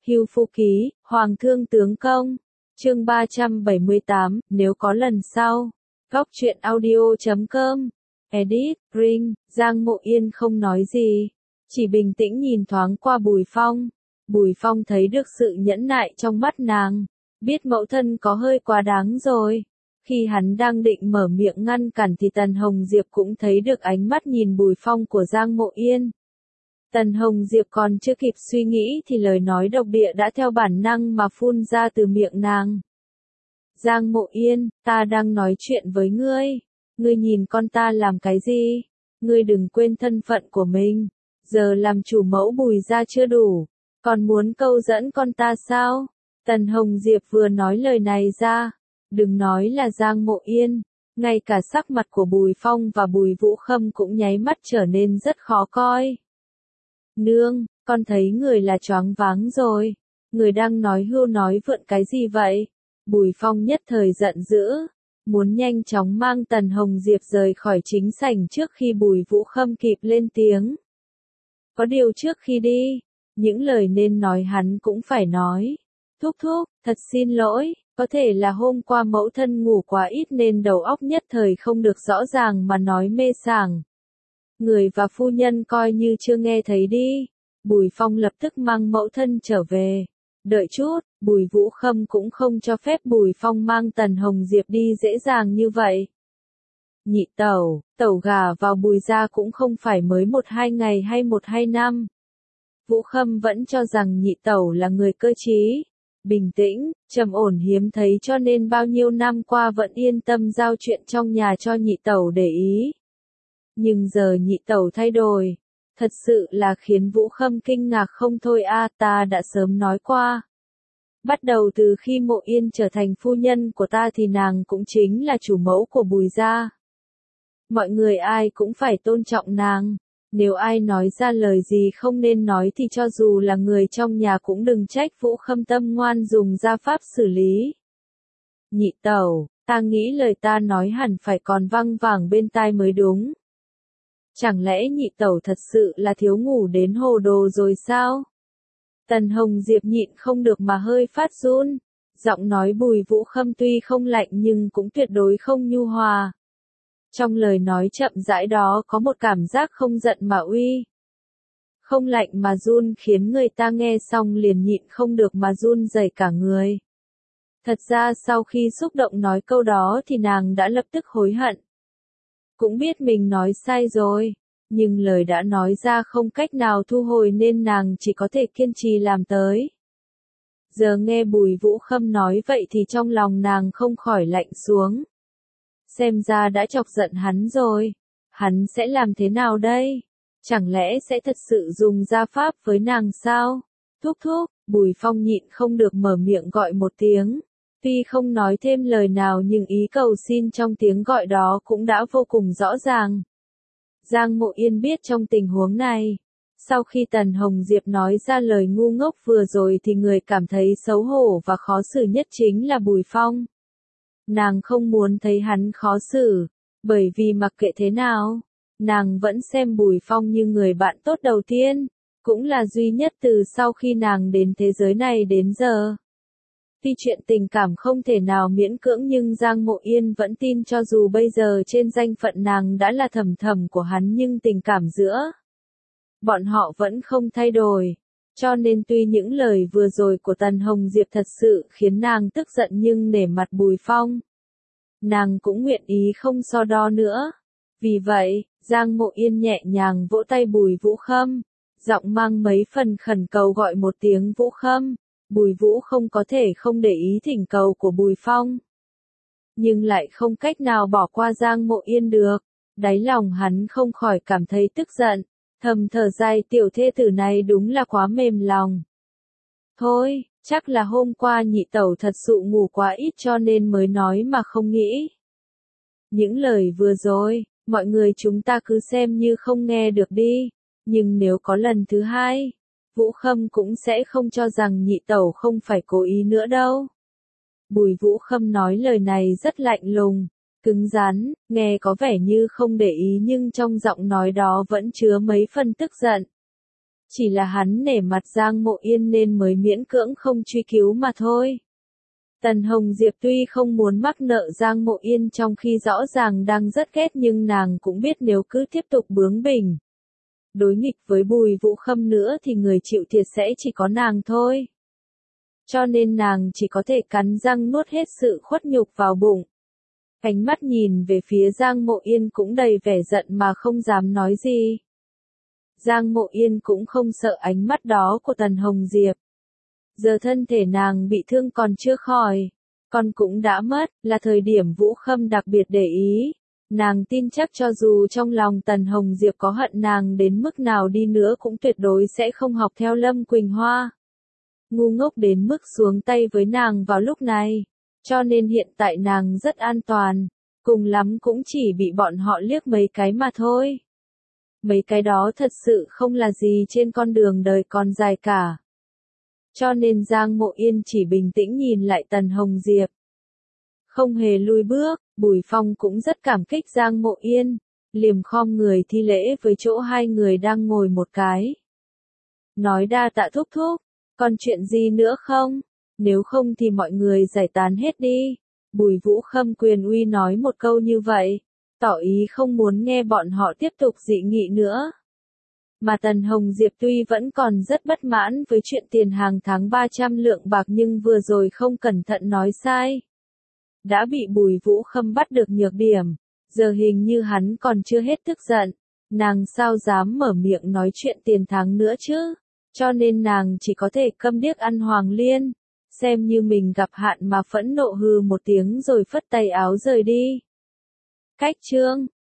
Hưu Phu Ký, Hoàng Thương Tướng Công. Chương 378, nếu có lần sau. Góc truyện audio.com. Edit, Ring, Giang Mộ Yên không nói gì. Chỉ bình tĩnh nhìn thoáng qua Bùi Phong. Bùi Phong thấy được sự nhẫn nại trong mắt nàng. Biết mẫu thân có hơi quá đáng rồi. Khi hắn đang định mở miệng ngăn cản thì Tần Hồng Diệp cũng thấy được ánh mắt nhìn Bùi Phong của Giang Mộ Yên. Tần Hồng Diệp còn chưa kịp suy nghĩ thì lời nói độc địa đã theo bản năng mà phun ra từ miệng nàng. Giang Mộ Yên, ta đang nói chuyện với ngươi. Ngươi nhìn con ta làm cái gì? Ngươi đừng quên thân phận của mình. Giờ làm chủ mẫu Bùi gia chưa đủ. Còn muốn câu dẫn con ta sao? Tần Hồng Diệp vừa nói lời này ra. Đừng nói là Giang Mộ Yên. Ngay cả sắc mặt của Bùi Phong và Bùi Vũ Khâm cũng nháy mắt trở nên rất khó coi. Nương, con thấy người là choáng váng rồi. Người đang nói hưu nói vượn cái gì vậy? Bùi Phong nhất thời giận dữ. Muốn nhanh chóng mang Tần Hồng Diệp rời khỏi chính sảnh trước khi Bùi Vũ Khâm kịp lên tiếng. Có điều trước khi đi, những lời nên nói hắn cũng phải nói. Thúc thúc, thật xin lỗi, có thể là hôm qua mẫu thân ngủ quá ít nên đầu óc nhất thời không được rõ ràng mà nói mê sảng. Người và phu nhân coi như chưa nghe thấy đi. Bùi Phong lập tức mang mẫu thân trở về. Đợi chút, Bùi Vũ Khâm cũng không cho phép Bùi Phong mang Tần Hồng Diệp đi dễ dàng như vậy. Nhị tẩu, tẩu gả vào Bùi gia cũng không phải mới 1-2 ngày hay 1-2 năm. Vũ Khâm vẫn cho rằng nhị tẩu là người cơ trí, bình tĩnh, trầm ổn hiếm thấy cho nên bao nhiêu năm qua vẫn yên tâm giao chuyện trong nhà cho nhị tẩu để ý. Nhưng giờ nhị tẩu thay đổi, thật sự là khiến Vũ Khâm kinh ngạc không thôi ta đã sớm nói qua. Bắt đầu từ khi Mộ Yên trở thành phu nhân của ta thì nàng cũng chính là chủ mẫu của Bùi gia. Mọi người ai cũng phải tôn trọng nàng. Nếu ai nói ra lời gì không nên nói thì cho dù là người trong nhà cũng đừng trách Vũ Khâm tâm ngoan dùng gia pháp xử lý. Nhị tẩu, ta nghĩ lời ta nói hẳn phải còn văng vẳng bên tai mới đúng. Chẳng lẽ nhị tẩu thật sự là thiếu ngủ đến hồ đồ rồi sao? Tần Hồng Diệp nhịn không được mà hơi phát run. Giọng nói Bùi Vũ Khâm tuy không lạnh nhưng cũng tuyệt đối không nhu hòa. Trong lời nói chậm rãi đó có một cảm giác không giận mà uy. Không lạnh mà run khiến người ta nghe xong liền nhịn không được mà run rẩy cả người. Thật ra sau khi xúc động nói câu đó thì nàng đã lập tức hối hận. Cũng biết mình nói sai rồi, nhưng lời đã nói ra không cách nào thu hồi nên nàng chỉ có thể kiên trì làm tới. Giờ nghe Bùi Vũ Khâm nói vậy thì trong lòng nàng không khỏi lạnh xuống. Xem ra đã chọc giận hắn rồi. Hắn sẽ làm thế nào đây? Chẳng lẽ sẽ thật sự dùng gia pháp với nàng sao? Thúc thúc, Bùi Phong nhịn không được mở miệng gọi một tiếng. Tuy không nói thêm lời nào nhưng ý cầu xin trong tiếng gọi đó cũng đã vô cùng rõ ràng. Giang Mộ Yên biết trong tình huống này, sau khi Tần Hồng Diệp nói ra lời ngu ngốc vừa rồi thì người cảm thấy xấu hổ và khó xử nhất chính là Bùi Phong. Nàng không muốn thấy hắn khó xử, bởi vì mặc kệ thế nào, nàng vẫn xem Bùi Phong như người bạn tốt đầu tiên, cũng là duy nhất từ sau khi nàng đến thế giới này đến giờ. Tuy chuyện tình cảm không thể nào miễn cưỡng nhưng Giang Mộ Yên vẫn tin cho dù bây giờ trên danh phận nàng đã là thầm thầm của hắn nhưng tình cảm giữa bọn họ vẫn không thay đổi. Cho nên tuy những lời vừa rồi của Tần Hồng Diệp thật sự khiến nàng tức giận nhưng nể mặt Bùi Phong, nàng cũng nguyện ý không so đo nữa. Vì vậy, Giang Mộ Yên nhẹ nhàng vỗ tay Bùi Vũ Khâm, giọng mang mấy phần khẩn cầu gọi một tiếng Vũ Khâm. Bùi Vũ không có thể không để ý thỉnh cầu của Bùi Phong, nhưng lại không cách nào bỏ qua Giang Mộ Yên được. Đáy lòng hắn không khỏi cảm thấy tức giận, thầm thở dài tiểu thê tử này đúng là quá mềm lòng. Thôi, chắc là hôm qua nhị tẩu thật sự ngủ quá ít cho nên mới nói mà không nghĩ. Những lời vừa rồi, mọi người chúng ta cứ xem như không nghe được đi, nhưng nếu có lần thứ hai, Vũ Khâm cũng sẽ không cho rằng nhị tẩu không phải cố ý nữa đâu. Bùi Vũ Khâm nói lời này rất lạnh lùng, cứng rắn, nghe có vẻ như không để ý nhưng trong giọng nói đó vẫn chứa mấy phần tức giận. Chỉ là hắn nể mặt Giang Mộ Yên nên mới miễn cưỡng không truy cứu mà thôi. Tần Hồng Diệp tuy không muốn mắc nợ Giang Mộ Yên trong khi rõ ràng đang rất ghét nhưng nàng cũng biết nếu cứ tiếp tục bướng bỉnh, đối nghịch với Bùi Vũ Khâm nữa thì người chịu thiệt sẽ chỉ có nàng thôi. Cho nên nàng chỉ có thể cắn răng nuốt hết sự khuất nhục vào bụng. Ánh mắt nhìn về phía Giang Mộ Yên cũng đầy vẻ giận mà không dám nói gì. Giang Mộ Yên cũng không sợ ánh mắt đó của Tần Hồng Diệp. Giờ thân thể nàng bị thương còn chưa khỏi, con cũng đã mất, là thời điểm Vũ Khâm đặc biệt để ý. Nàng tin chắc cho dù trong lòng Tần Hồng Diệp có hận nàng đến mức nào đi nữa cũng tuyệt đối sẽ không học theo Lâm Quỳnh Hoa. Ngu ngốc đến mức xuống tay với nàng vào lúc này. Cho nên hiện tại nàng rất an toàn, cùng lắm cũng chỉ bị bọn họ liếc mấy cái mà thôi. Mấy cái đó thật sự không là gì trên con đường đời còn dài cả. Cho nên Giang Mộ Yên chỉ bình tĩnh nhìn lại Tần Hồng Diệp. Không hề lùi bước, Bùi Phong cũng rất cảm kích Giang Mộ Yên, liềm khom người thi lễ với chỗ hai người đang ngồi một cái. Nói đa tạ thúc thúc, còn chuyện gì nữa không? Nếu không thì mọi người giải tán hết đi. Bùi Vũ Khâm quyền uy nói một câu như vậy, tỏ ý không muốn nghe bọn họ tiếp tục dị nghị nữa. Mà Tần Hồng Diệp tuy vẫn còn rất bất mãn với chuyện tiền hàng tháng 300 lượng bạc nhưng vừa rồi không cẩn thận nói sai. Đã bị Bùi Vũ Khâm bắt được nhược điểm, giờ hình như hắn còn chưa hết tức giận, nàng sao dám mở miệng nói chuyện tiền tháng nữa chứ, cho nên nàng chỉ có thể câm điếc ăn hoàng liên, xem như mình gặp hạn mà phẫn nộ hừ một tiếng rồi phất tay áo rời đi. Cách chương